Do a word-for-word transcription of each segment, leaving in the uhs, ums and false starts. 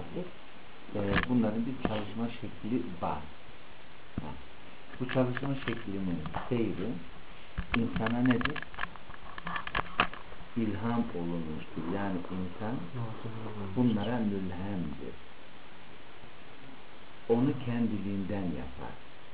vardır. E, bunların bir çalışma şekli var. Bu çalışma şeklinin seyri insana nedir? İlham olunmuştur. Yani insan bunlara mülhemdir. Onu kendiliğinden yapar.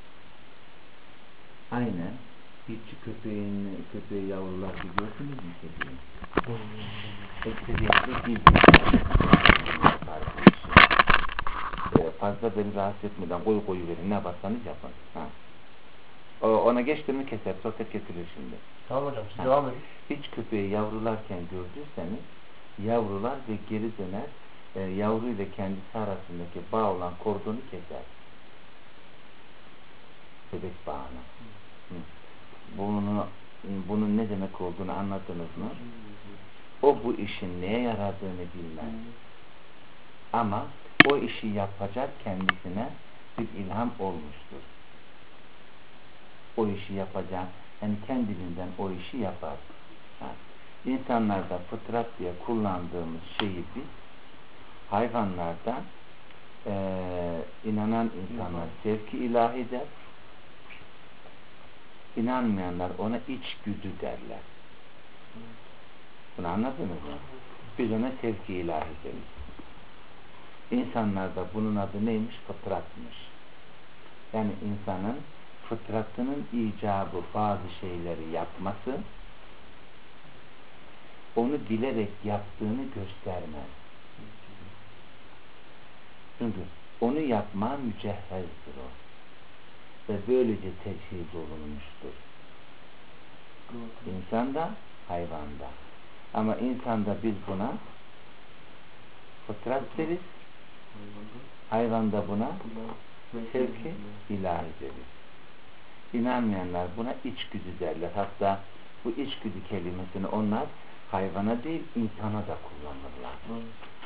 Aynen hiç köpeğin, köpeği yavrular gördünüz mü köpeği? Ekseriyetle bir yapar bu işi. Ee, fazla beni rahatsız etmeden koyu koyu verin, ne yaparsanız yapın. Ha. O, ona geçtiğimi keser, sohbet getirir şimdi. Tamam hocam, siz devam edin. Hiç köpeği yavrularken gördüyseniz, yavrular ve geri döner, e, yavru ile kendisi arasındaki bağ olan kordonu keser. Bebek bağını. Hı. Bunu, bunun ne demek olduğunu anladınız mı? O bu işin neye yaradığını bilmez. Ama o işi yapacak kendisine bir ilham olmuştur. O işi yapacak, yani kendiliğinden o işi yapar. Yani insanlarda fıtrat diye kullandığımız şeyi biz hayvanlarda e, inanan insanlar sevki ilahidir. İnanmayanlar ona içgüdü derler. Bunu anladınız mı? Biz ona sevki ilahi deriz. İnsanlarda bunun adı neymiş? Fıtratmış. Yani insanın fıtratının icabı bazı şeyleri yapması, onu bilerek yaptığını göstermez. Çünkü onu yapma mücehhezdir o. Ve böylece teçhiz olunmuştur. İnsanda, hayvanda. Ama insanda biz buna fıtrat deriz. Hayvanda buna sevki ilahi deriz. İnanmayanlar buna içgüdü derler. Hatta bu içgüdü kelimesini onlar hayvana değil insana da kullanırlar.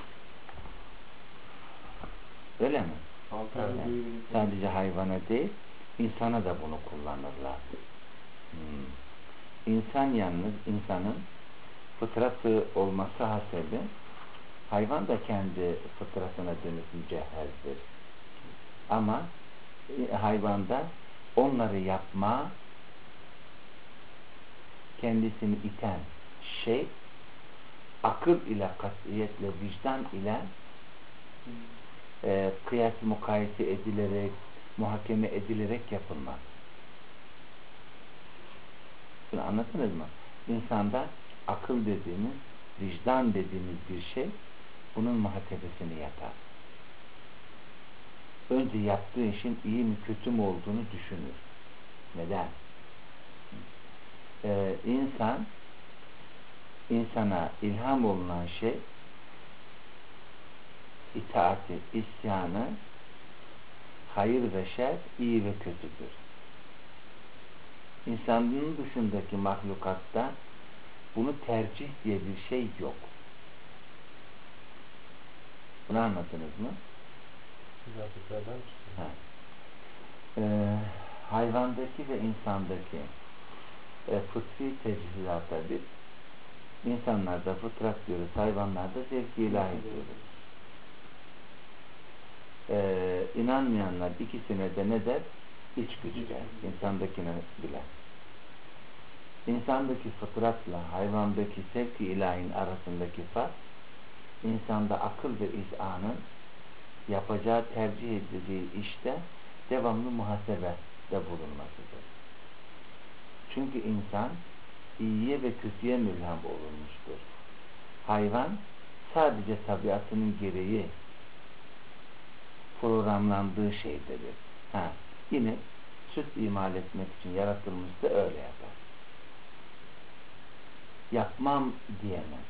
Öyle mi? Yani sadece hayvana değil insana da bunu kullanırlar. Hmm. İnsan yalnız insanın fıtratı olması hasebi hayvan da kendi fıtratına dönük mücehhezdir. Ama hayvanda onları yapma kendisini iten şey akıl ile katiyetle vicdan ile e, kıyas mukayese edilerek muhakeme edilerek yapılmaz. Bunu anladınız mı? İnsanda akıl dediğimiz, vicdan dediğimiz bir şey bunun muhakemesini yapar. Önce yaptığı işin iyi mi kötü mü olduğunu düşünür. Neden? Ee, insan insana ilham olunan şey itaati, isyanı, hayır ve şer, iyi ve kötüdür. İnsanın dışındaki mahlukatta bunu tercih diye bir şey yok. Bunu anladınız mı? Ha. Ee, hayvandaki ve insandaki e, fıtri tecihizata bir insanlarda fıtrat diyoruz, hayvanlarda sevki ilahi diyoruz. Ee, inanmayanlar ikisine de ne der? İçgüdü der. İnsandakine bile. İnsandaki fıtratla hayvandaki sevki ilahin arasındaki fark, insanda akıl ve izanın yapacağı, tercih edildiği işte devamlı muhasebe de bulunmasıdır. Çünkü insan iyiye ve kötüye mülhem olunmuştur. Hayvan sadece tabiatının gereği programlandığı şeydedir. Ha, yine süt imal etmek için yaratılmışsa öyle yapar. Yapmam diyemez.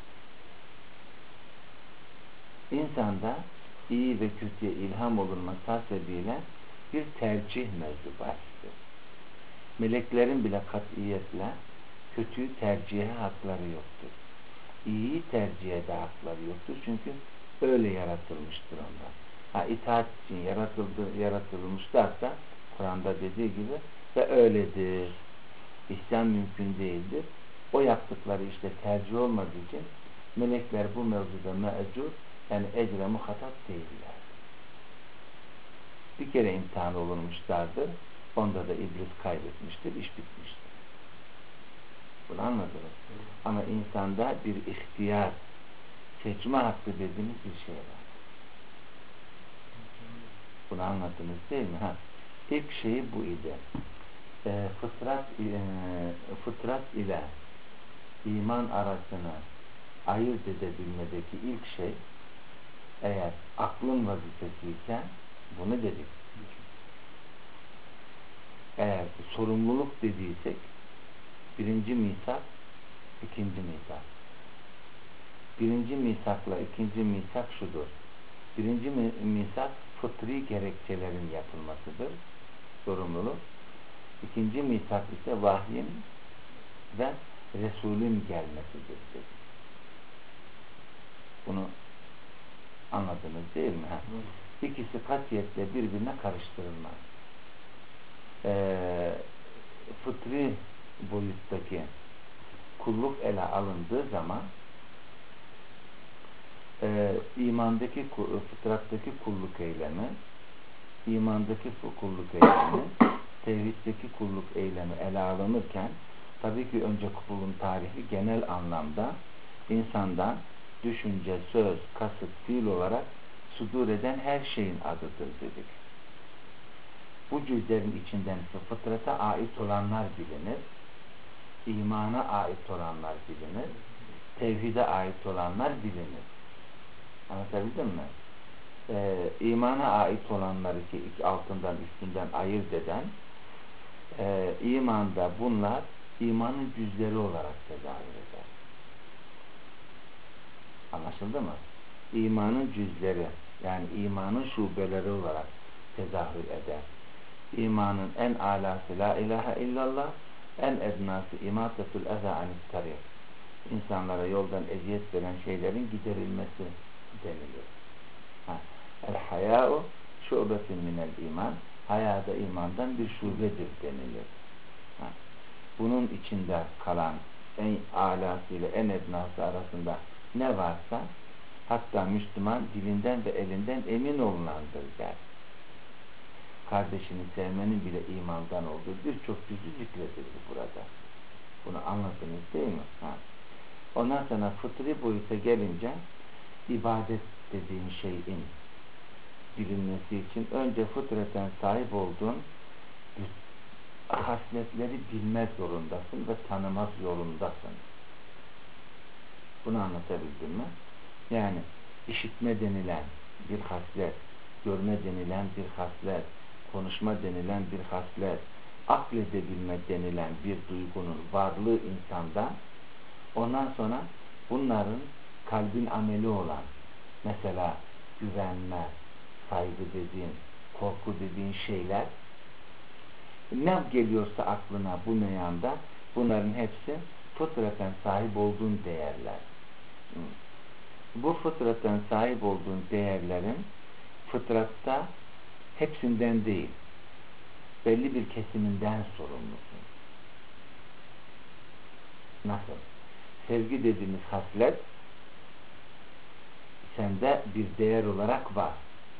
İnsanda iyi ve kötüye ilham olunması hasebiyle bir tercih mevzu bahsediyor. Meleklerin bile katiyetle kötüyü tercihe hakları yoktur. İyiyi tercihe de hakları yoktur. Çünkü öyle yaratılmıştır onlar. Ha, itaat için yaratıldı, yaratılmışlarsa Kur'an'da dediği gibi ve öyledir. İsyan mümkün değildir. O yaptıkları işte tercih olmadığı için melekler bu mevzuda me'cur Yani ecre muhatap değiller. Bir kere imtihan olunmuşlardır. Onda da iblis kaybetmiştir, iş bitmiştir. Bunu anladınız. Evet. Ama insanda bir ihtiyar, seçme hakkı dediğimiz bir şey var. Bunu anladınız değil mi? Ha. İlk şeyi bu idi. E, fıtrat, e, fıtrat ile iman arasını ayırt edebilmedeki ilk şey, eğer aklın vazifesiyken bunu dedik. Eğer sorumluluk dediysek birinci misak, ikinci misak. Birinci misakla ikinci misak şudur. Birinci misak fıtri gerekçelerin yapılmasıdır. Sorumluluk. İkinci misak ise vahyin ve Resulün gelmesidir. Bunu anladınız değil mi? Ha? İkisi katiyetle birbirine karıştırılmaz. Ee, fıtri boyuttaki kulluk ele alındığı zaman e, imandaki, fıtrattaki kulluk eylemi, imandaki kulluk eylemi, tevhiddeki kulluk eylemi ele alınırken, tabii ki önce kulun tarihi genel anlamda insandan düşünce, söz, kasıt, fiil olarak sudur eden her şeyin adıdır dedik. Bu cüzlerin içinden ise fıtrata ait olanlar bilinir, imana ait olanlar bilinir, tevhide ait olanlar bilinir. Anlatabildim mi? Ee, imana ait olanları ki altından üstünden ayırt eden, e, imanda bunlar imanın cüzleri olarak tezahür eder. Anlaşıldı mı? İmanın cüzleri, yani imanın şubeleri olarak tezahür eder. İmanın en alası la ilahe illallah, en ednası imatetul eza anit tarik. İnsanlara yoldan eziyet veren şeylerin giderilmesi denilir. El hayâ'u şubetin minel iman, haya da imandan bir şubedir denilir. Ha. Bunun içinde kalan en alası ile en ednası arasında ne varsa, hatta Müslüman dilinden ve elinden emin olunandır der. Kardeşini sevmenin bile imandan olduğu birçok cüzü zikredildi burada. Bunu anladınız değil mi? Ha. Ondan sonra fıtri boyuta gelince ibadet dediğin şeyin bilinmesi için önce fıtraten sahip olduğun hasletleri bilmek zorundasın ve tanımak zorundasın. Bunu anlatabildim mi? Yani işitme denilen bir haslet, görme denilen bir haslet, konuşma denilen bir haslet, akledebilme denilen bir duygunun varlığı insanda, ondan sonra bunların kalbin ameli olan, mesela güvenme, saygı dediğin, korku dediğin şeyler, ne geliyorsa aklına bu meyanda, bunların hepsi fıtraten sahip olduğun değerler. Bu fıtraten sahip olduğun değerlerin fıtratta hepsinden değil, belli bir kesiminden sorumlusun. Nasıl? Sevgi dediğimiz haslet sende bir değer olarak var.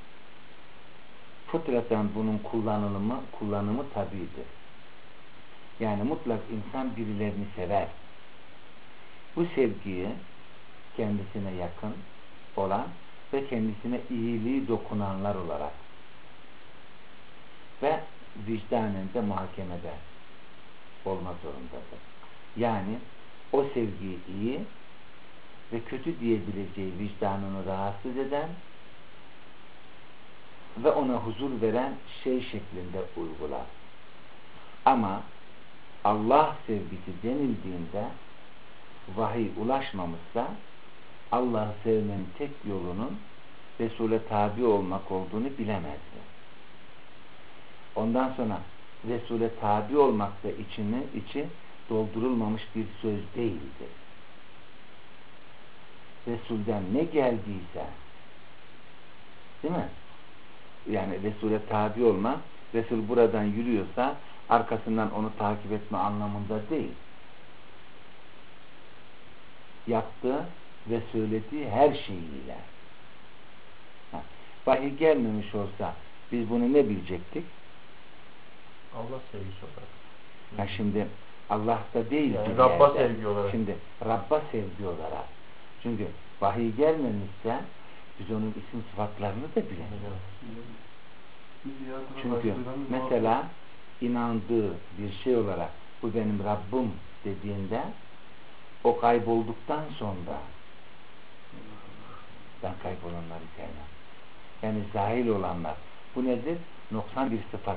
Fıtraten bunun kullanımı, kullanımı tabiidir. Yani mutlak insan birilerini sever. Bu sevgiyi kendisine yakın olan ve kendisine iyiliği dokunanlar olarak ve vicdanen de muhakemede olma zorundadır. Yani o sevgiyi iyi ve kötü diyebileceği vicdanını rahatsız eden ve ona huzur veren şey şeklinde uygular. Ama Allah sevgisi denildiğinde vahiy ulaşmamışsa Allah'ı sevmenin tek yolunun Resul'e tabi olmak olduğunu bilemezdi. Ondan sonra Resul'e tabi olmak da içini, içi doldurulmamış bir söz değildi. Resul'den ne geldiyse, değil mi? Yani Resul'e tabi olma, Resul buradan yürüyorsa arkasından onu takip etme anlamında değil. Yaptığı ve söylediği her şeyiyle Vahiy gelmemiş olsa biz bunu ne bilecektik? Allah sevgisi olarak. Ha şimdi Allah'ta değil yani bir Rabb'a yerde. sevgi olarak. Şimdi Rabb'a sevgi olarak. Çünkü vahiy gelmemişse biz onun isim sıfatlarını da bilemiyoruz. Çünkü mesela inandığı bir şey olarak bu benim Rabbim dediğinde o kaybolduktan sonra ben kaybolanları sevmem. Yani zahil olanlar. Bu nedir? Noksan bir sıfat.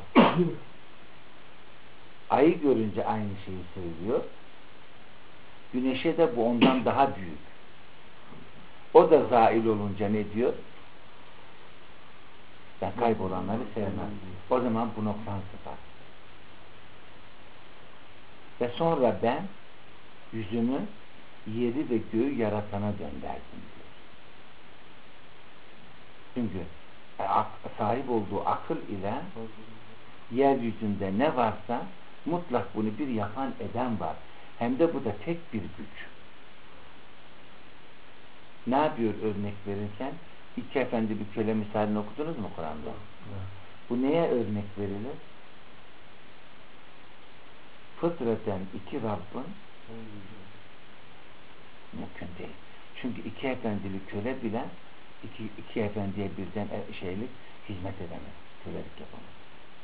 Ayı görünce aynı şeyi söylüyor. Güneşe de bu ondan daha büyük. O da zahil olunca ne diyor? Ben kaybolanları sevmem. O zaman bu noksan sıfat. Ve sonra ben yüzümü yeri ve göğü yaratana gönderdim diyor. Çünkü sahip olduğu akıl ile yeryüzünde ne varsa mutlak bunu bir yapan eden var. Hem de bu da tek bir güç. Ne yapıyor örnek verirken? İki efendi bir köle misalini okudunuz mu Kur'an'da? Bu neye örnek verilir? Fıtraten iki Rabbin mümkün değil. Çünkü iki efendili köle bile iki, iki efendiye birden şeylik hizmet edemez. Kölelik yapamaz.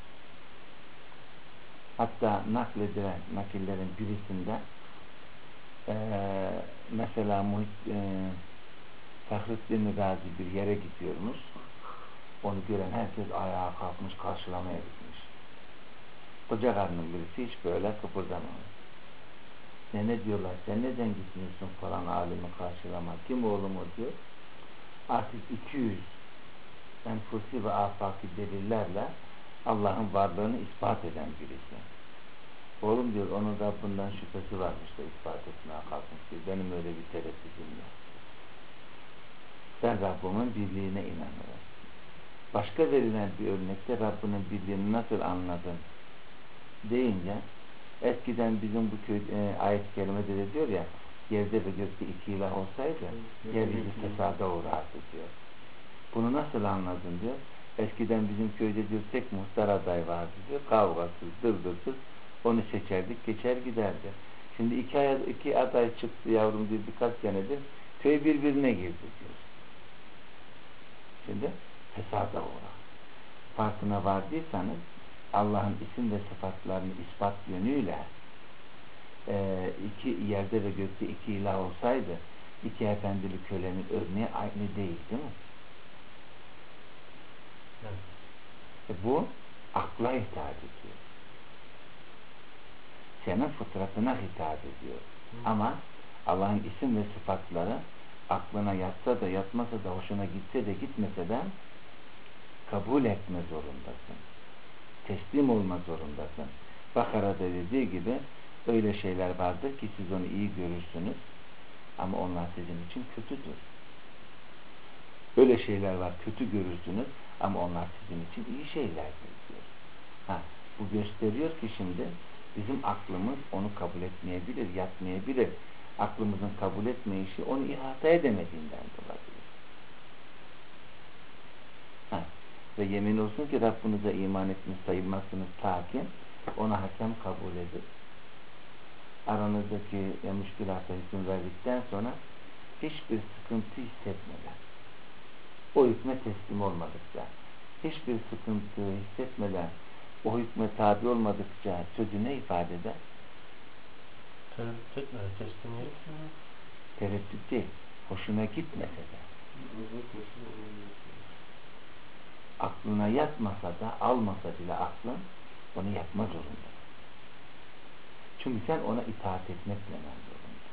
Hatta nakledilen nakillerin birisinde ee, mesela Muhit e, Fahrettin Gazi bir yere gidiyormuş. Onu gören herkes ayağa kalkmış, karşılamaya gitmiş. Koca karnın birisi hiç böyle kıpırdamamış. Ne ne diyorlar, sen neden gitmiyorsun falan alimi karşılama. Kim oğlum o diyor. Artık iki yüz enfusi ve afaki delillerle Allah'ın varlığını ispat eden birisi. Oğlum diyor, onun Rabbinden şüphesi varmış da ispat etmeye kalkmış diyor. Benim öyle bir tereddütüm yok. Ben Rabbimin birliğine inanıyorum. Başka verilen bir örnekte Rabbinin birliğini nasıl anladın deyince eskiden bizim bu köy e, ayet-i kerimede de diyor ya, yerde ve gökte iki ilah olsaydı yeryüzü fesada uğrardı diyor. Bunu nasıl anladın diyor. Eskiden bizim köyde diyor tek muhtar aday vardı diyor. Kavgasız, dırdırsız onu seçerdik, geçer giderdi. Şimdi iki, ay, iki aday çıktı yavrum diyor, birkaç senedir köy birbirine girdi diyor. Şimdi fesada uğrar. Farkına vardıysanız Allah'ın isim ve sıfatlarını ispat yönüyle e, iki yerde ve gökte iki ilah olsaydı iki efendili kölenin örneği aynı değil, değil mi? Evet. E bu akla hitap ediyor. Senin fıtratına hitap ediyor. Hı. Ama Allah'ın isim ve sıfatları aklına yatsa da yatmasa da hoşuna gitse de gitmese de kabul etme zorundasın. Teslim olma zorundasın. Bakara'da dediği gibi öyle şeyler vardır ki siz onu iyi görürsünüz ama onlar sizin için kötüdür. Öyle şeyler var kötü görürsünüz ama onlar sizin için iyi şeylerdir diyor. Ha, bu gösteriyor ki şimdi bizim aklımız onu kabul etmeyebilir, yatmayabilir. Aklımızın kabul etmeyişi onu ihata edemediğinden dolayı. Ha, ve yemin olsun ki Rabbinize iman etmiş sayılmazsınız ta ki ona hakem kabul edip aranızdaki e, müşkülata hüküm verdikten sonra hiçbir sıkıntı hissetmeden, o hükme teslim olmadıkça, hiçbir sıkıntı hissetmeden, o hükme tabi olmadıkça sözü ne ifade eder? Tereddüt etme, teslimiyet. Tereddüt değil, hoşuna gitmese de. Aklına yatmasa da, almasa bile aklın onu yapma zorunda. Çünkü sen ona itaat etmekle zorunda.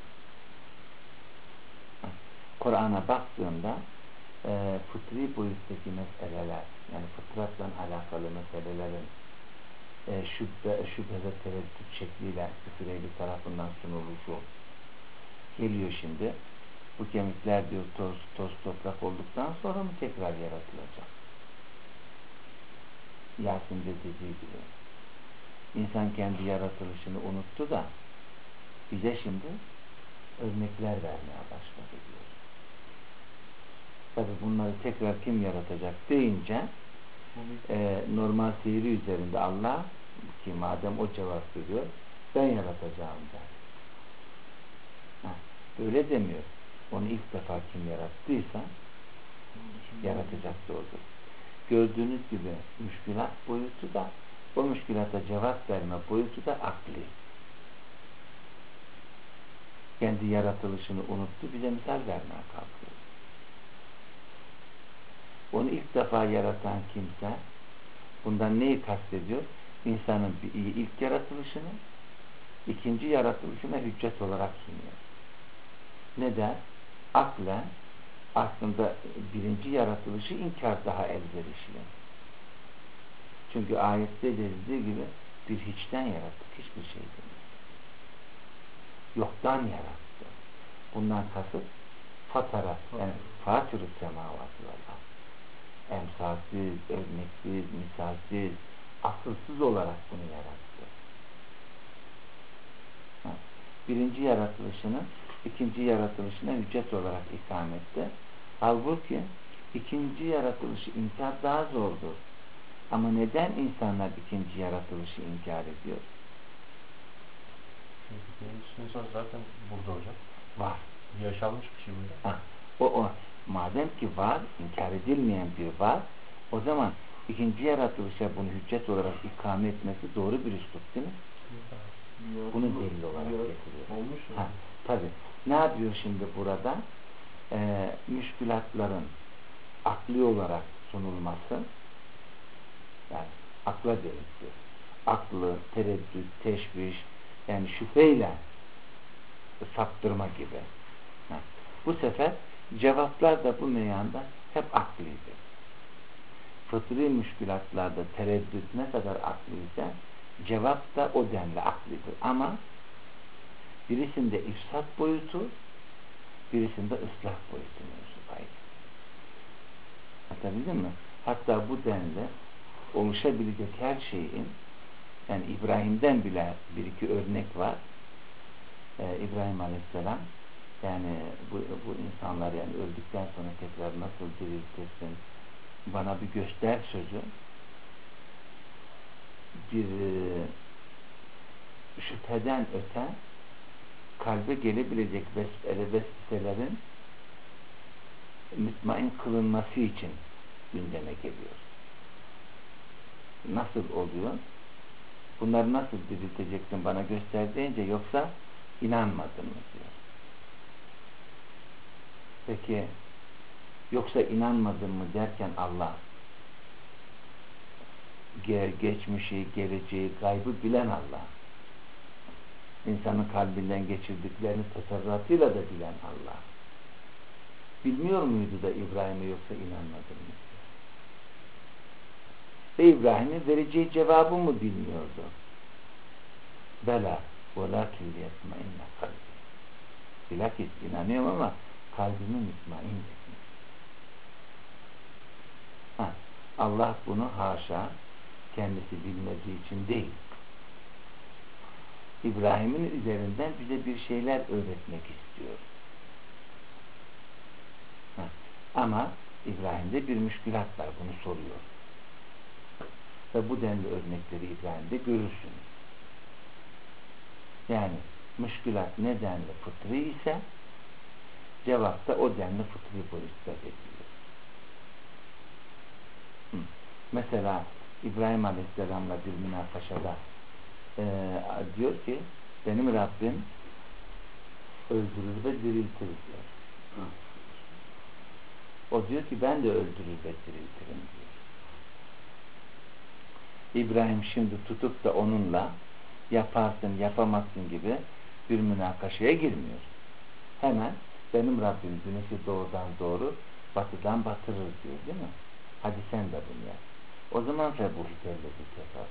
Kur'an'a baktığında e, fıtri boyuttaki meseleler, yani fıtratla alakalı meselelerin e, şüphe, şüphe ve tereddüt şekliyle küfür ehli tarafından sunuluşu geliyor şimdi. Bu kemikler diyor toz, toz toprak olduktan sonra mı tekrar yaratılacak? Yasin'de dediği gibi. İnsan kendi yaratılışını unuttu da bize şimdi örnekler vermeye başladı diyor. Tabi bunları tekrar kim yaratacak deyince e, normal seyri üzerinde Allah ki madem o cevap veriyor ben yaratacağım der. Ha, öyle demiyor. Onu ilk defa kim yarattıysa yaratacak da odur. Gördüğünüz gibi müşkülat boyutu da o müşkülata cevap verme boyutu da akli. Kendi yaratılışını unuttu, bize misal vermeye kalkıyor. Onu ilk defa yaratan kimse bundan neyi kastediyor? İnsanın bir ilk yaratılışını ikinci yaratılışına hüccet olarak sunuyor. Ne der? Aklen aslında birinci yaratılışı inkar daha elverişli. Çünkü ayette dediği gibi bir hiçten yarattık. Hiçbir şey değil. Yoktan yarattı. Bundan kasıt fatara, yani fatürü semavatı Allah. Emsalsiz, örneksiz, misalsiz, asılsız olarak bunu yarattı. Ha. Birinci yaratılışını ikinci yaratılışına hüccet olarak ikamette. Halbuki ikinci yaratılışı inkar daha zordur. Ama neden insanlar ikinci yaratılışı inkar ediyor? Çünkü insan zaten burada hocam. Var. Yaşanmış bir şey burada. Ha. O, o. Madem ki var, inkar edilmeyen bir var, o zaman ikinci yaratılışa bunu hüccet olarak ikame etmesi doğru bir üslup değil mi? Bunu delil olarak getiriyor. Olmuş mu? Ha, tabii. Ne yapıyor şimdi burada? Ee, müşkülatların akli olarak sunulması, yani akla denildi. Aklı, tereddüt, teşviş, yani şüpheyle saptırma gibi. Ha. Bu sefer cevaplar da bu meyanda hep akliydi. Fıtri müşkülatlarda tereddüt ne kadar akliyse cevap da o denli aklidir. Ama birisinde ifsat boyutu, birisinde ıslah boyutu mevzu ayrı. Anlatabildim mi? Hatta bu denli oluşabilecek her şeyin, yani İbrahim'den bile bir iki örnek var. Ee, İbrahim Aleyhisselam yani bu, bu insanlar yani öldükten sonra tekrar nasıl diriltirsin bana bir göster sözü bir e, şüpheden öte kalbe gelebilecek vesvele vesveselerin mutmain kılınması için gündeme geliyor. Nasıl oluyor? Bunları nasıl dirilteceksin bana göster deyince yoksa inanmadın mı diyor. Peki yoksa inanmadın mı derken Allah geçmişi, geleceği, gaybı bilen Allah. İnsanın kalbinden geçirdiklerini tasarrufuyla da bilen Allah. Bilmiyor muydu da İbrahim'e yoksa inanmadın mı? Ve İbrahim'in vereceği cevabı mı bilmiyordu? Bela وَلَاكِنْ لِيَطْمَئِنَّ قَلْبِ Bilakis inanıyorum ama kalbimi mutmain etmiş. Ha, Allah bunu haşa kendisi bilmediği için değil. İbrahim'in üzerinden bize bir şeyler öğretmek istiyor. Ha, ama İbrahim'de bir müşkülat var. Bunu soruyor. Ve bu denli örnekleri İbrahim'de görürsünüz. Yani müşkülat nedenli fıtri ise cevap da o denli fıtri boyutta ediliyor. Hı. Mesela İbrahim Aleyhisselam'la bir münakaşada e, diyor ki benim Rabbim öldürür ve diriltir diyor. Hı. O diyor ki ben de öldürür ve diriltirim diyor. İbrahim şimdi tutup da onunla yaparsın yapamazsın gibi bir münakaşaya girmiyor. Hemen benim Rabbim güneşi doğudan doğru batıdan batırır diyor değil mi? Hadi sen de bunu yap. O zaman febuhi devleti kefar.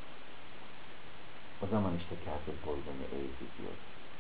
O zaman işte kafir boynunu eğdi diyor.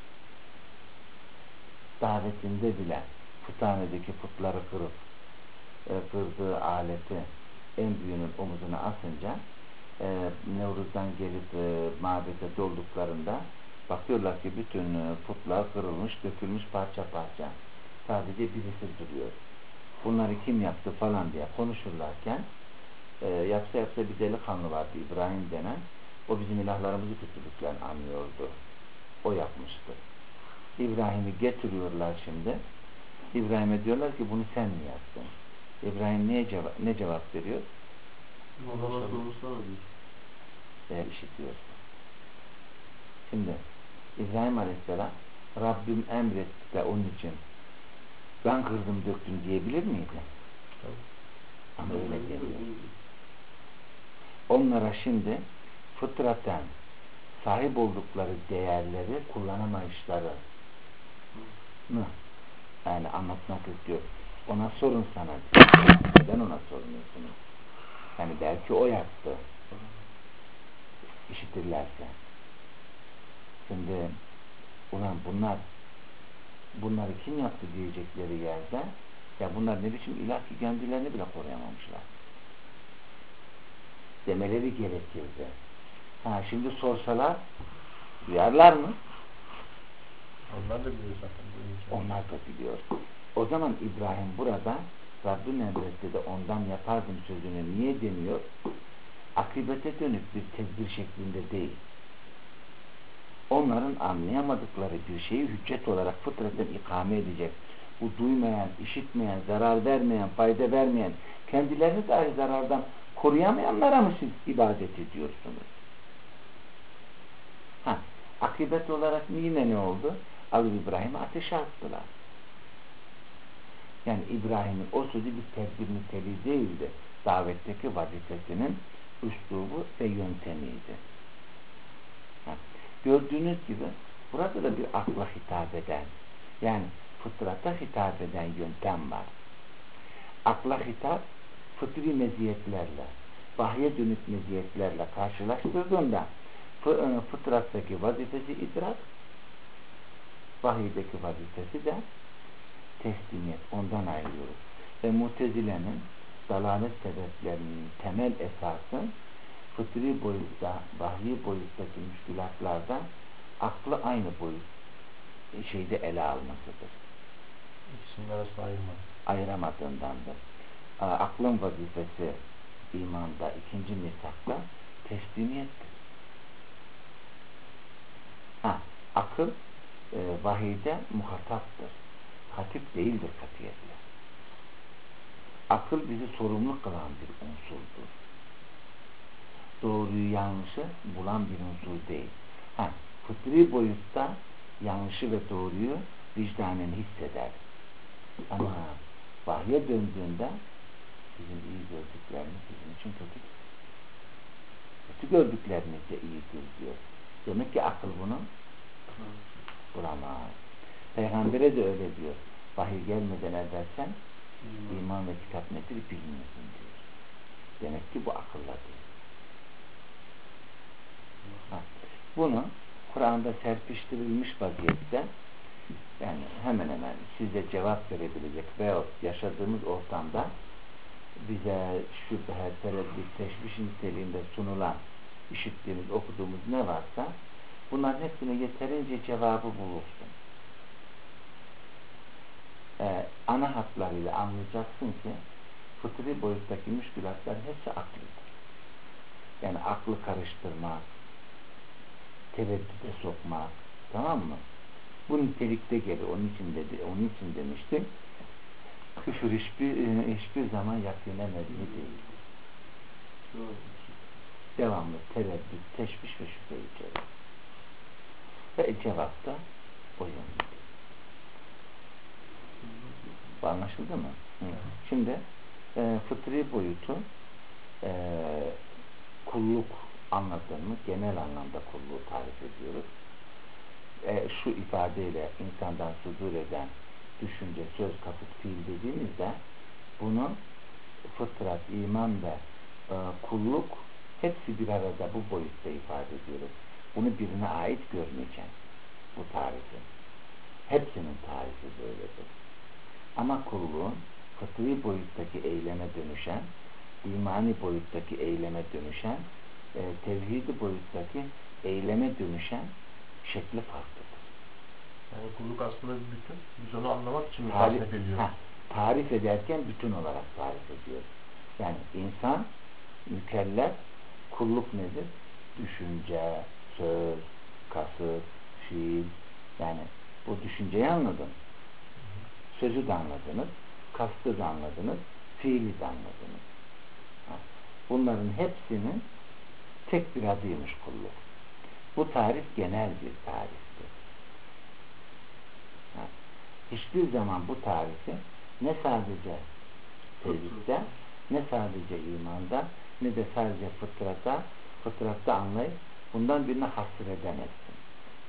Davetinde bile puthanedeki putları kırıp e, kırdığı aleti en büyüğünün omuzuna asınca e, Nevruz'dan gelip e, mabede dolduklarında bakıyorlar ki bütün e, putlar kırılmış, dökülmüş parça parça. Sadece birisi duruyor. bunları kim yaptı falan diye konuşurlarken e, yapsa yapsa bir delikanlı vardı, İbrahim denen. O bizim ilahlarımızı kötülükle anlıyordu. O yapmıştı. İbrahim'i getiriyorlar şimdi. İbrahim'e diyorlar ki bunu sen mi yaptın? İbrahim neye cevap, ne cevap veriyor? Allah'a sormuşlar diyor. Eğer işitiyorsa. Şimdi İbrahim Aleyhisselam Rabbim emretti de onun için ben kırdım döktüm diyebilir miydi? Tabii. Ama öyle demiyor. Onlara şimdi fıtraten sahip oldukları değerleri kullanamayışları yani anlatmak istiyor. Ona sorun sana. Neden ona sormuyorsunuz? Yani belki o yaptı. İşitirlerse. Şimdi ulan bunlar bunları kim yaptı diyecekleri yerde ya bunlar ne biçim ilah ki kendilerini bile koruyamamışlar. Demeleri gerekirdi. Ha şimdi sorsalar duyarlar mı? Onlar da biliyor zaten. Onlar da biliyor. O zaman İbrahim burada Rabbim emretti de ondan yapardım sözünü niye demiyor? Akibete dönük bir tedbir şeklinde değil. Onların anlayamadıkları bir şeyi hüccet olarak fıtraten ikame edecek. Bu duymayan, işitmeyen, zarar vermeyen, fayda vermeyen, kendilerini dahi zarardan koruyamayanlara mı siz ibadet ediyorsunuz? Ha, akibet olarak yine ne oldu? Alıp İbrahim'i ateşe attılar. Yani İbrahim'in o sözü bir tedbir niteliği değildi. Davetteki vazifesinin üslubu ve yöntemiydi. Ha, gördüğünüz gibi burada da bir akla hitap eden, yani fıtrata hitap eden yöntem var. Akla hitap fıtri meziyetlerle, vahye dönük meziyetlerle karşılaştırdığında fıtrattaki vazifesi idrak, vahiydeki vazifesi de teslimiyet. Ondan ayrılıyoruz. Ve Mutezile'nin dalalet sebeplerinin temel esası fıtri boyutta, vahyi boyuttaki müşkülatlarda aklı aynı boyut şeyde ele almasıdır. İkisinin arasında ayırmak. Ayıramadığındandır. Aklın vazifesi imanda, ikinci misakta teslimiyettir. Ha, akıl e, vahiyde muhataptır. Hatip değildir katiyetle. Akıl bizi sorumlu kılan bir unsurdur. Doğruyu yanlışı bulan bir unsur değil. Ha, fıtri boyutta yanlışı ve doğruyu vicdanen hisseder. Ama vahye döndüğünde bizim iyi gördüklerimiz bizim için kötü. Kötü gördüklerimiz de iyi görüyor. Demek ki akıl bunu bulamaz. Peygamber'e de öyle diyor. Vahiy gelmeden evvel hmm. iman ve kitap nedir bilmiyorsun diyor. Demek ki bu akılla değil. Ha. Bunu Kur'an'da serpiştirilmiş vaziyette yani hemen hemen size cevap verebilecek veyahut yaşadığımız ortamda bize şüphe, tereddüt, teşviş niteliğinde sunulan işittiğimiz, okuduğumuz ne varsa bunların hepsine yeterince cevabı bulursun. Ee, ana hatlarıyla anlayacaksın ki fıtri boyuttaki müşkülatlar hepsi aklıdır. Yani aklı karıştırmak, tereddüte sokmak, tamam mı? Bu nitelikte gelir. Onun için dedi, onun için demiştim. Küfür hiçbir hiçbir zaman yakine mebni değil. Devamlı tereddüt, teşviş ve şüphe içerir. Ve cevap da o yönde. Bu anlaşıldı mı? Hı. Şimdi e, fıtri boyutu e, kulluk anladığımız genel anlamda kulluğu tarif ediyoruz. E, şu ifadeyle insandan sudur eden düşünce, söz, kasıt, fiil dediğimizde bunu fıtrat, iman ve e, kulluk hepsi bir arada bu boyutta ifade ediyoruz. Bunu birine ait görmeyeceğim. Bu tarifi. Hepsinin tarifi böyledir. Ama kulluğun fıtri boyuttaki eyleme dönüşen, imani boyuttaki eyleme dönüşen, e, tevhidi boyuttaki eyleme dönüşen şekli farklıdır. Yani kulluk aslında bir bütün. Biz onu anlamak için tarif ediyoruz. tarif ederken bütün olarak tarif ediyor. Yani insan, mükellef, kulluk nedir? Düşünce, söz, kasıt, fiil. Yani bu düşünceyi anladın. Sözü de anladınız, kastı da anladınız, fiili de anladınız. Bunların hepsinin tek bir adıymış kulluk. Bu tarif genel bir tariftir. Hiçbir zaman bu tarifi ne sadece tevhidde, ne sadece imanda, ne de sadece fıtrata, fıtratta anlayıp bundan birine hasır edemezsin.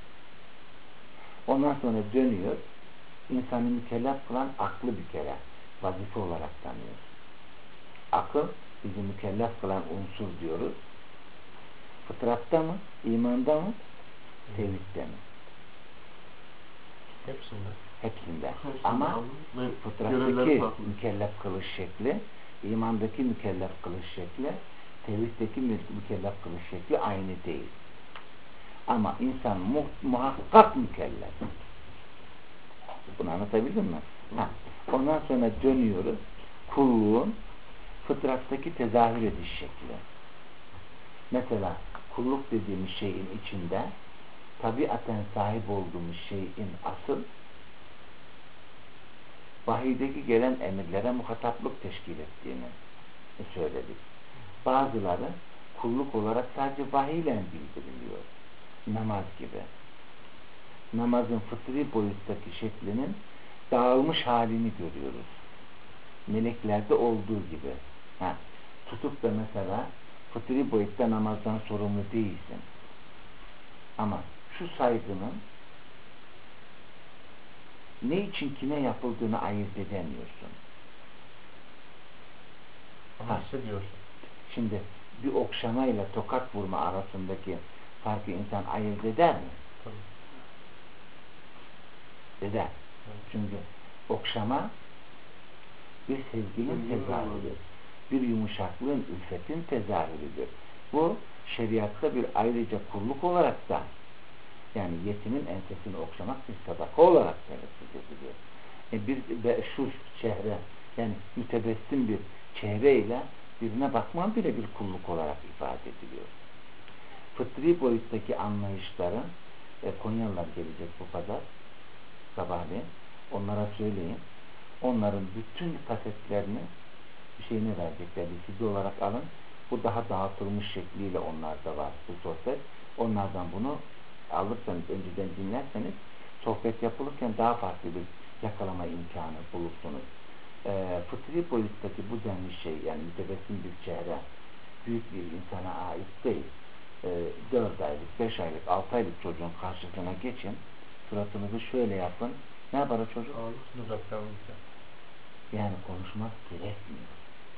Ondan sonra dönüyor, insanı mükellef kılan aklı bir kere vazife olarak tanıyor. Akıl bizi mükellef kılan unsur diyoruz. Fıtratta mı? İmanda mı? Tevhidde mi? Hepsinde. Hepsinde. Hepsinde. Ama fıtrattaki mükellef kılış şekli, imandaki mükellef kılış şekli, tevhiddeki mükellef kılış şekli aynı değil. Ama insan mu muhakkak mükellef. Bunu anlatabildim mi? Ha. Ondan sonra dönüyoruz. Kulluğun fıtrattaki tezahür ediş şekli. Mesela kulluk dediğimiz şeyin içinde tabiaten sahip olduğumuz şeyin asıl vahiydeki gelen emirlere muhataplık teşkil ettiğini söyledik. Bazıları kulluk olarak sadece vahiyle bildiriliyor. Namaz gibi. Namazın fıtri boyuttaki şeklinin dağılmış halini görüyoruz. Meleklerde olduğu gibi. Ha, tutup da mesela fıtri boyutta namazdan sorumlu değilsin. Ama şu saygının ne için kime yapıldığını ayırt edemiyorsun. Ama hissediyorsun. Şimdi bir okşamayla tokat vurma arasındaki farkı insan ayırt eder mi? Tabii. Eder. Evet. Çünkü okşama bir sevginin tezahürüdür. Bir yumuşaklığın, ülfetin tezahürüdür. Bu şeriatta bir ayrıca kulluk olarak da, yani yetimin ensesini okşamak bir sadaka olarak telaffuz ediliyor. E bir de şu çehre, yani mütebessim bir çehreyle birine bakman bile bir kulluk olarak ifade ediliyor. Fıtri boyuttaki anlayışların, e, Konyalılar gelecek bu kadar sabahleyin, onlara söyleyin, onların bütün kasetlerini bir şeyine verecekler, bir C D olarak alın, bu daha dağıtılmış şekliyle onlarda var bu sohbet, onlardan bunu alırsanız, önceden dinlerseniz sohbet yapılırken daha farklı bir yakalama imkanı bulursunuz. E, fıtri boyuttaki bu denli şey, yani mütebessim bir çehre büyük bir insana ait değil. E, dört aylık, beş aylık, altı aylık çocuğun karşısına geçin, suratınızı şöyle yapın, ne yapar o çocuk? Yani konuşmak gerekmiyor.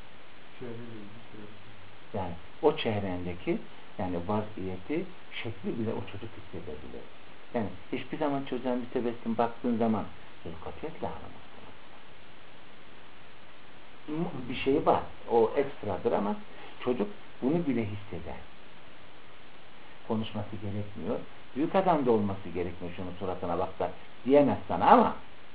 Yani o çehrendeki, yani vaziyeti, şekli bile o çocuk hissedebilir. Yani hiçbir zaman çocuğa mütebessim baktığın zaman çocuk katiyetle ağlamaz. Bir şey var, o ekstradır ama çocuk bunu bile hisseder. Konuşması gerekmiyor. Büyük adam da olması gerekmiyor, şunun suratına bak da diyemez sana, ama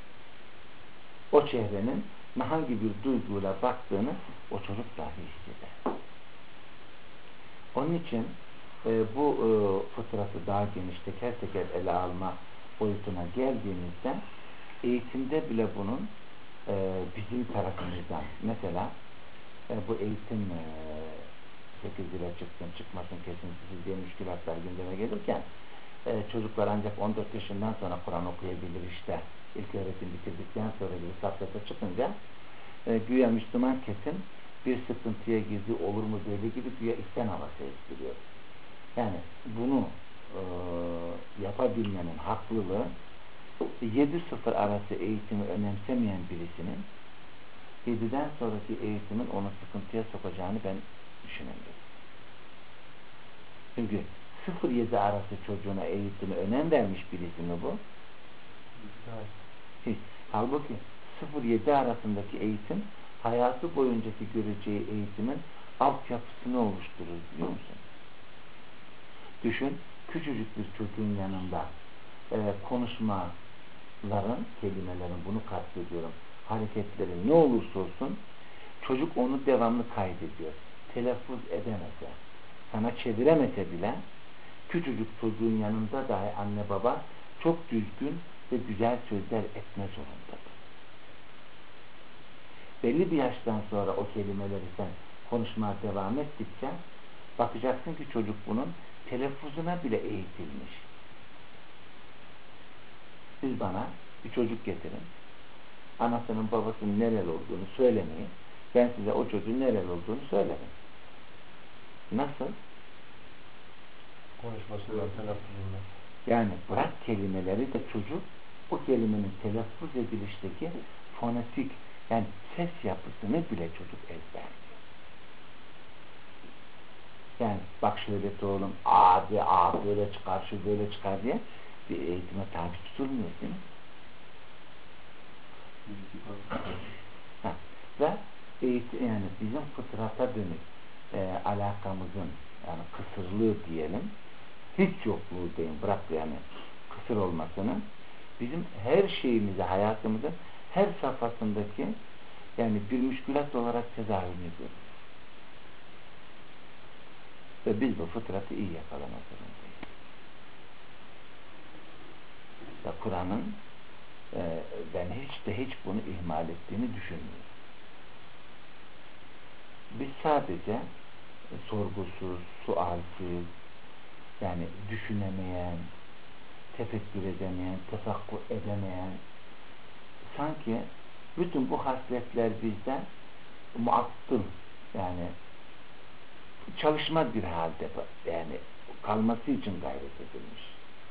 o çehrenin hangi bir duyguyla baktığını o çocuk dahi hisseder. Onun için e, bu e, fıtratı daha geniş teker teker ele alma boyutuna geldiğimizde eğitimde bile bunun e, bizim tarafımızdan, mesela e, bu eğitim e, sekiz lira çıksın çıkmasın kesintisiz diye müşkülatlar gündeme gelirken e, çocuklar ancak on dört yaşından sonra Kur'an okuyabilir işte, ilk öğretim bitirdikten sonra bir safhata çıkınca e, güya Müslüman kesim bir sıkıntıya girdi, olur mu böyle gibi güya isyan havası estiriyor. Yani bunu e, yapabilmenin haklılığı yedi sıfır arası eğitimi önemsemeyen birisinin yediden sonraki eğitimin onu sıkıntıya sokacağını ben düşünemiyorum. Çünkü sıfır yedi arası çocuğuna eğitimi önem vermiş birisi mi bu? Evet. Hiç. Halbuki sıfır yedi arasındaki eğitim hayatı boyuncaki göreceği eğitimin altyapısını oluşturur, biliyor musun? Düşün, küçücük bir çocuğun yanında e, konuşmaların, kelimelerin, bunu kastediyorum, hareketleri ne olursa olsun çocuk onu devamlı kaydediyor. Telaffuz edemese, sana çeviremese bile küçücük çocuğun yanında dahi anne baba çok düzgün ve güzel sözler etme zorundadır. Belli bir yaştan sonra o kelimeleri sen konuşmaya devam ettikçe bakacaksın ki çocuk bunun telaffuzuna bile eğitilmiş. Siz bana bir çocuk getirin. Anasının babasının nereli olduğunu söylemeyin. Ben size o çocuğun nereli olduğunu söylerim. Nasıl? Konuşmasından, telaffuzundan. Yani bırak kelimeleri de çocuk o kelimenin telaffuz edilişteki fonetik yani ses yapısını bile çocuk ezberliyor. Yani bak şöyle de oğlum A, B, A böyle çıkar, şu böyle çıkar diye bir eğitime tabi tutulmuyor değil mi? Ha. Ve eğitim, yani bizim fıtrata dönük e, alakamızın yani kısırlığı diyelim hiç yokluğu değil, bırak yani kısır olmasını bizim her şeyimizi, hayatımızın her safhasındaki yani bir müşkülat olarak tedavini görür. Ve biz bu fıtratı iyi yakalamak zorundayız. Ve Kur'an'ın e, ben hiç de hiç bunu ihmal ettiğini düşünmüyorum. Biz sadece e, sorgusuz, sualsiz, yani düşünemeyen, tefekkür edemeyen, tefakkur edemeyen, sanki bütün bu hasletler bizde muattıl, yani çalışmaz bir halde, yani kalması için gayret edilmiş.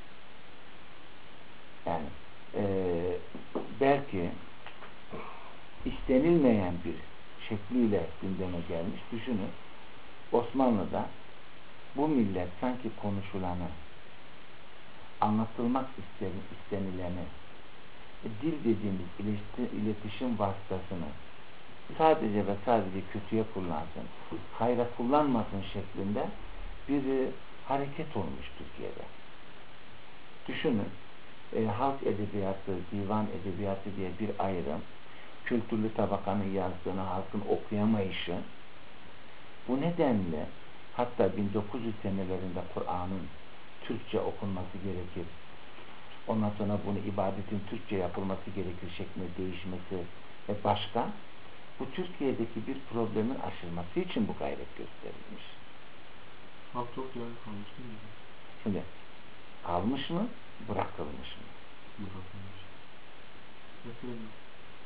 Yani e, belki istenilmeyen bir şekliyle gündeme gelmiş. Düşünün, Osmanlı'da bu millet sanki konuşulanı, anlatılmak istenileni, dil dediğimiz iletişim vasıtasını sadece ve sadece kötüye kullansın, hayra kullanmasın şeklinde bir hareket olmuş Türkiye'de. Düşünün, e, halk edebiyatı, divan edebiyatı diye bir ayrım, kültürlü tabakanın yazdığını halkın okuyamayışı, bu nedenle hatta bin dokuz yüz senelerinde Kur'an'ın Türkçe okunması gerekir, ondan sonra bunu ibadetin Türkçe yapılması gerekir şeklinde değişmesi ve başka, bu Türkiye'deki bir problemin aşılması için bu gayret gösterilmiş. Halk çok yarı kalmış değil mi? Şimdi kalmış mı, bırakılmış mı? Bırakılmış. Bırakılmış.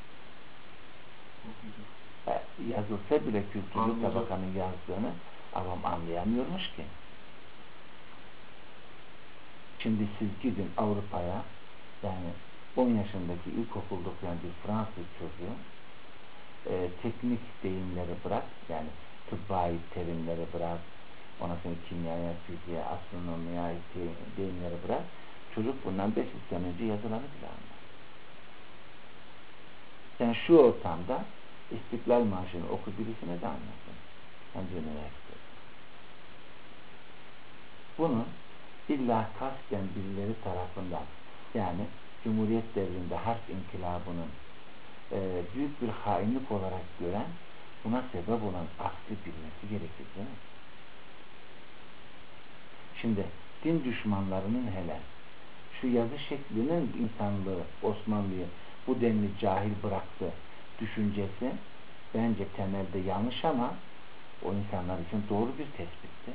E, yazılsa bile kültürlü Anlayacak. tabakanın yazdığını adam anlayamıyormuş ki. Şimdi siz gidin Avrupa'ya, yani on yaşındaki ilkokulda okuyan bir Fransız çocuğu e, teknik deyimleri bırak, yani tıbbi terimleri bırak, ondan sonra kimyaya, fiziğe, astronomiye ait deyimleri bırak, çocuk bundan beş yüz sene önce yazılanı bile anlar. Yani şu ortamda İstiklal Marşı'nı oku, birisine de anlasın. Bence üniversite. Bunu illa kasten birileri tarafından, yani Cumhuriyet devrinde harf inkılabının e, büyük bir hainlik olarak gören, buna sebep olan aklı bilmesi gerekir değil mi? Şimdi din düşmanlarının hele şu yazı şeklinin insanlığı, Osmanlı'yı bu denli cahil bıraktı düşüncesi bence temelde yanlış ama o insanlar için doğru bir tespitti.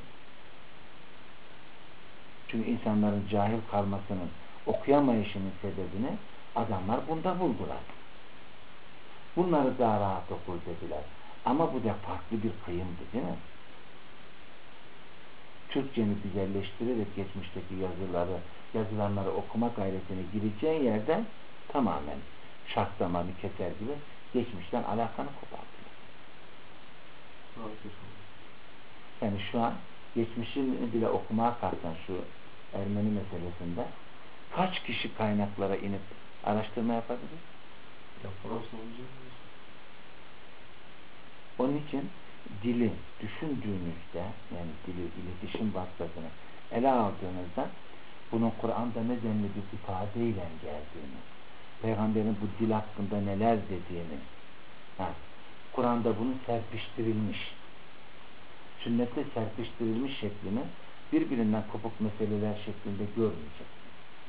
Çünkü insanların cahil kalmasının, okuyamayışının sebebini adamlar bunda buldular. Bunları daha rahat okur dediler. Ama bu da farklı bir kıyımdı değil mi? Türkçeni güzelleştirerek geçmişteki yazıları, yazılanları okuma gayretine gireceğin yerden tamamen şart zamanı keser gibi geçmişten alakanı kopardılar. Yani şu an geçmişini bile okumaya kalksan şu Ermeni meselesinde kaç kişi kaynaklara inip araştırma yapabilir? Yapamaz. Onun için dili düşündüğünüzde, yani dili, iletişim vasıtasını ele aldığınızda bunun Kur'an'da ne denli bir ifadeyle geldiğini Peygamberin bu dil hakkında neler dediğini, ha, Kur'an'da bunun serpiştirilmiş, sünnette serpiştirilmiş şeklini birbirinden kopuk meseleler şeklinde görmeyeceksin.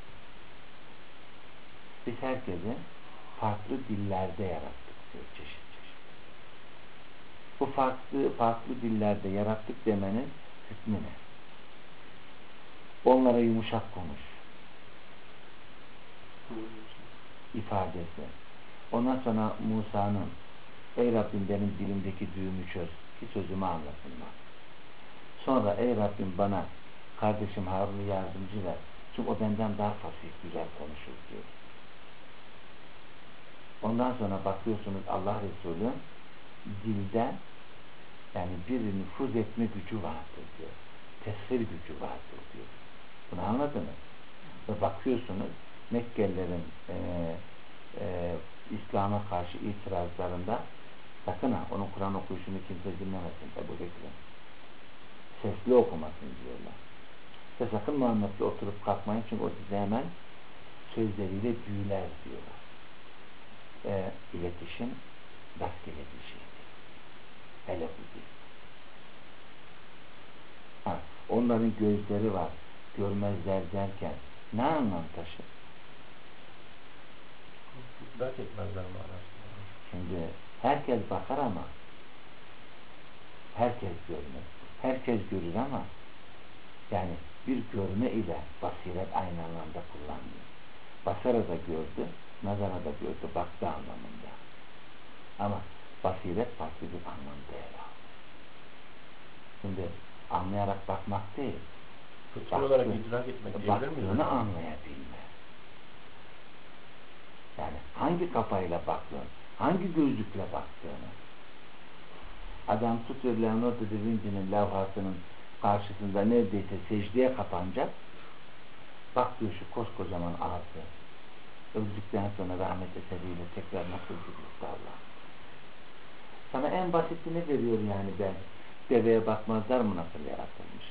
Biz herkese farklı dillerde yarattık diyor, çeşit çeşit. Bu farklı farklı dillerde yarattık demenin hükmü ne? Onlara yumuşak konuş ifadesi. Ondan sonra Musa'nın ey Rabbim benim dilimdeki düğümü çöz ki sözümü anlasınlar. Sonra ey Rabbim bana kardeşim Harun'u yardımcı ver. Çünkü o benden daha fasih güzel konuşur diyor. Ondan sonra bakıyorsunuz Allah Resulü dilde yani bir nüfuz etme gücü vardır diyor. Tesir gücü vardır diyor. Bunu anladınız? Ve bakıyorsunuz Mekkelilerin e, e, İslam'a karşı itirazlarında sakın ha onun Kur'an okuyuşunu kimse dinlemesin Ebu Bekir'in. Sesli okumasın diyorlar. Ve sakın Muhammed'le oturup kalkmayın çünkü o size hemen sözleriyle büyüler diyorlar. E, iletişim rastgele bir şeydir. Hele bu değil. Ha, onların gözleri var. Görmezler derken ne anlam taşır? İdrak etmezler manasında. Şimdi herkes bakar ama herkes görmez. Herkes görür ama yani bir görme ile basiret aynı anlamda kullanmıyor. Basara da gördü, nazara da gördü, baktı anlamında. Ama basiret farklı bir anlamda ele aldı. Şimdi anlayarak bakmak değil, Fıtri olarak idrak etmek diyebilir miyiz? baktığını anlayabilme. Yani hangi kafayla baktığını, hangi gözlükle baktığını. Adam tutuyor Leonardo da Vinci'nin levhasının karşısında neredeyse secdeye kapanacak. Bak diyor şu koskocaman ağzı öldükten sonra rahmet eseriyle tekrar nasıl gülüyor Allah. Sana en basitini veriyor yani ben. Deveye bakmazlar mı nasıl yaratılmış?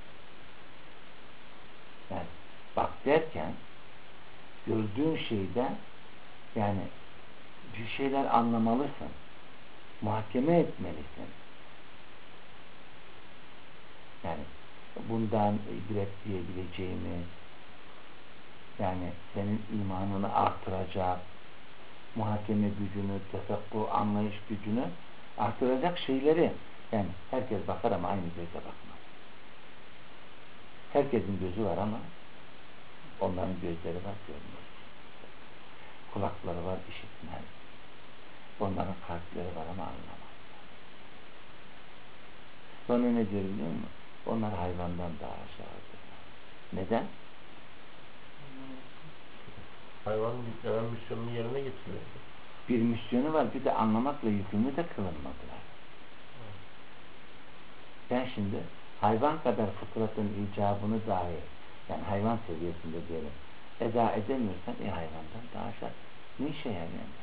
Yani bak derken gördüğün şeyde yani bir şeyler anlamalısın. Muhakeme etmelisin. Yani bundan ibret diyebileceğimiz yani senin imanını artıracak muhakeme gücünü, tefekkuh, anlayış gücünü artıracak şeyleri yani herkes bakar ama aynı gözle bakmaz. Herkesin gözü var ama onların gözleri var, görmez. Kulakları var, işitmez. Onların kalpleri var ama anlamaz. Sonra ne diyor biliyor musun? Onlar hayvandan daha aşağıdırlar. Neden? Hayvanın yüklenen misyonunu yerine getiriyor. Bir misyonu var, bir de anlamakla yükümlü de kılınmadılar. Ben şimdi hayvan kadar fıtratın icabını dahi yani hayvan seviyesinde diyelim eda edemiyorsan e hayvandan daha aşağı ne işe yarıyor?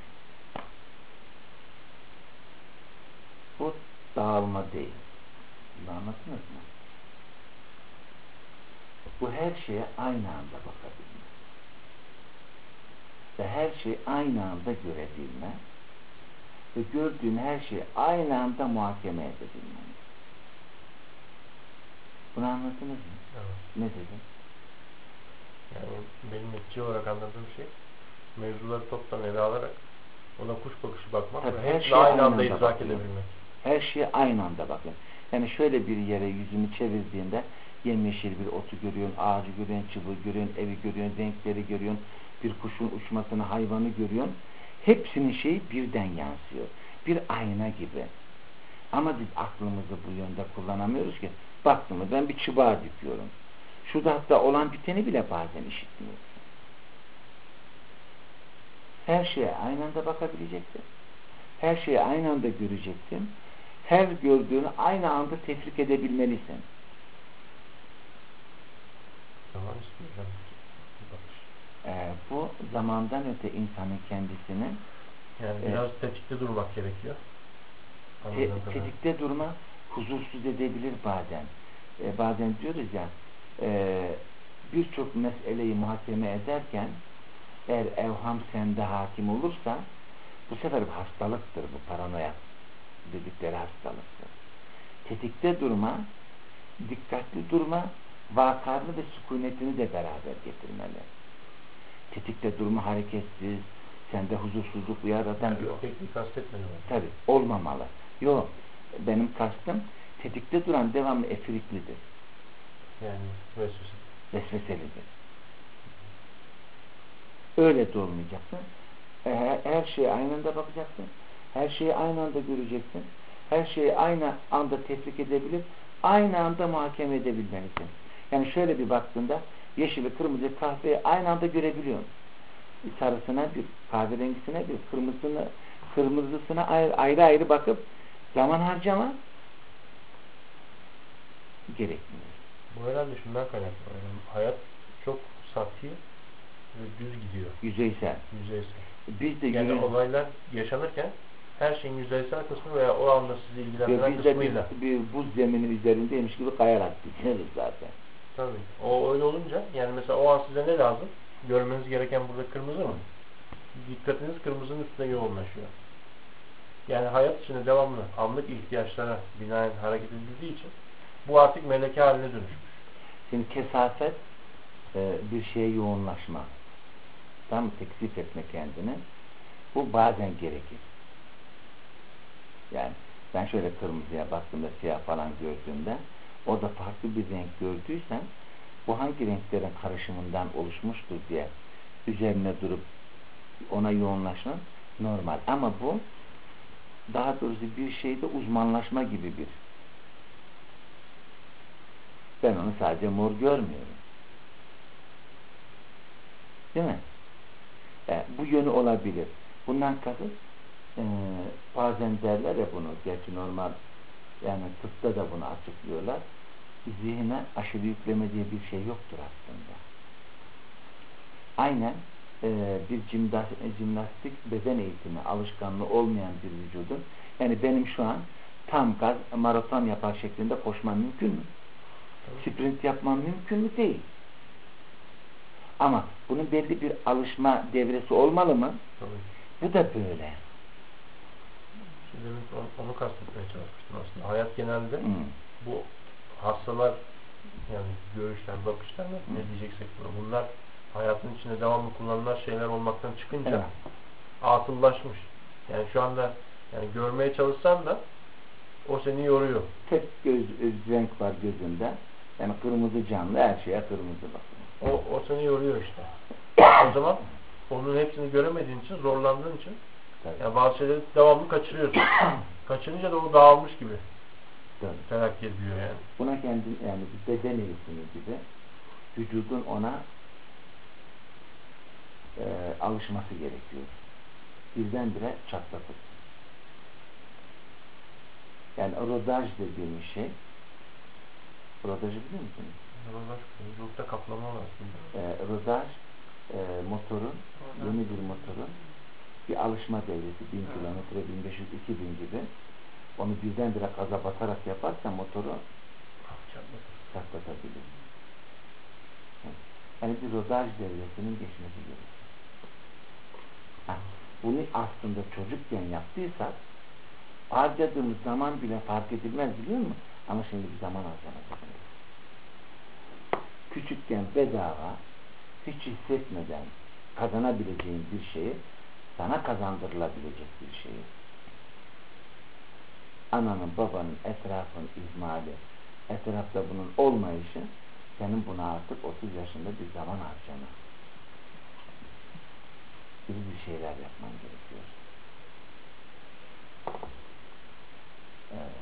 Bu dağılma değil. Bunu anladınız mı? Bu her şeye aynı anda bakabilme. Ve her şeyi aynı anda görebilme. Ve gördüğün her şeyi aynı anda muhakeme edebilme. Bunu anladınız mı? Evet. Ne dedim? Yani benim netice olarak anladığım şey mevzuları toptan ele alarak ona kuş bakışı bakmak Tabii, ve her hepsini şeye aynı aynı anda anda idrak bakıyor. edebilmek. Her şeye aynı anda bakın. Yani şöyle bir yere yüzünü çevirdiğinde yemyeşil bir otu görüyorsun, ağacı görüyorsun, çubuğu görüyorsun, evi görüyorsun, renkleri görüyorsun, bir kuşun uçmasını, hayvanı görüyorsun. Hepsinin şeyi birden yansıyor. Bir ayna gibi. Ama biz aklımızı bu yönde kullanamıyoruz ki. Baktığımız ben bir çubuğa dikiyorum. Şurada hatta olan biteni bile bazen işitmiyorsun. Her şeye aynı anda bakabileceksin. Her şeyi aynı anda göreceksin. Her gördüğünü aynı anda tefrik edebilmelisin. Tamam istiyorum. Ee, bu zamandan öte insanın kendisini yani e, biraz tetikte durmak gerekiyor. te, tetikte durma huzursuz edebilir bazen. Ee, bazen diyoruz ya e, birçok meseleyi muhakeme ederken eğer evham sende hakim olursa bu sefer bir hastalıktır, bu paranoya dedikleri hastalıktır. Tetikte durma, dikkatli durma, vakarını ve sükunetini de beraber getirmeli. Tetikte durma, hareketsiz, sende huzursuzluk yaratan yani yok. Pek bir kastetmedim. Tabi olmamalı. Yok, benim kastım tetikte duran devamlı efiriklidir. Yani vesvese. Vesveselidir. Öyle de olmayacaksın. Her, her şeye aynı anda bakacaksın. Her şeyi aynı anda göreceksin. Her şeyi aynı anda tefrik edebilip aynı anda muhakeme edebilmelisin. Yani şöyle bir baktığında yeşili, kırmızı, kahveyi aynı anda görebiliyorsun. Sarısına bir, kahverengisine bir, kırmızısına, kırmızısına ayrı ayrı, ayrı bakıp zaman harcama gerekmiyor. Bu herhalde şundan kaynaklı. Yani hayat çok sati ve düz gidiyor. Yüzeysel. Yüzeysel. Biz de yani yüze... olaylar yaşanırken her şeyin yüzeysel kısmı veya o anda sizi ilgilendiren biz de kısmıyla. Bir, bir buz zemini üzerindeymiş gibi kayarak gideriz zaten. Tabii. O öyle olunca yani mesela o an size ne lazım? Görmeniz gereken burada kırmızı mı? Dikkatiniz kırmızının üstüne yoğunlaşıyor. Yani hayat içinde devamlı anlık ihtiyaçlara binaen hareket edildiği için bu artık meleke haline dönüşmüş. Şimdi kesafet e, bir şeye yoğunlaşma. Tam teksif etme kendini. Bu bazen gerekir. Yani ben şöyle kırmızıya baktığımda, siyah falan gördüğümde orada farklı bir renk gördüysem bu hangi renklerin karışımından oluşmuştur diye üzerine durup ona yoğunlaşma normal. Ama bu daha doğrusu bir şeyde uzmanlaşma gibi bir. Ben onu sadece mor görmüyorum. Değil mi? E, bu yönü olabilir. Bundan kasıt e, bazen derler ya bunu, gerçi normal yani tıpta da bunu açıklıyorlar. Zihne aşırı yükleme diye bir şey yoktur aslında. Aynen e, bir jimnastik beden eğitimi alışkanlığı olmayan bir vücudun, yani benim şu an tam gaz maraton yapar şeklinde koşmam mümkün mü? Sprint yapmam mümkün mü? Değil. Ama bunun belli bir alışma devresi olmalı mı? Tabii. Bu da böyle. Şimdi onu, onu kastetmeye çalışmıştım aslında. Hayat genelde hmm. bu hastalar yani görüşler, bakışlar ne, hmm. ne diyeceksek buna. Bunlar hayatın içinde devamlı kullanılan şeyler olmaktan çıkınca evet. atıllaşmış. Yani şu anda yani görmeye çalışsan da o seni yoruyor. Tek göz, renk var gözünde. Yani kırmızı canlı, her şeye kırmızı bakıyor. O, o seni yoruyor işte. O zaman onun hepsini göremediğin için, zorlandığın için yani bazı şeyleri devamlı kaçırıyorsun. Kaçırınca da o dağılmış gibi terakki ediyor yani. Buna kendi yani bir beden eğitimi gibi vücudun ona e, alışması gerekiyor. Birdenbire çatlatıp. Yani rodaj dediğimiz şey, rodajı biliyor musunuz? Rodaj, yolda kaplama var aslında. E, rodaj e, motorun, yeni bir motorun bir alışma devresi, bin kilometre, bin beş yüz, iki bin gibi. Onu birdenbire gaza batarak yaparsa motoru çatlatabilir. Yani bir rodaj devresinin geçmesi gerekiyor. Ha, bunu aslında çocukken yaptıysak harcadığımız zaman bile fark edilmez, biliyor musun? Ama şimdi bir zaman harcamak. Küçükken bedava, hiç hissetmeden kazanabileceğin bir şeyi sana kazandırılabilecek bir şeyi, ananın, babanın, etrafın ihmali, etrafta bunun olmayışı, senin buna artık otuz yaşında bir zaman harcama gibi bir şeyler yapman gerekiyor. Evet.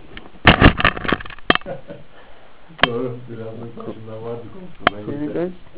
Doğru. Biraz da başından vardı konuşmadan.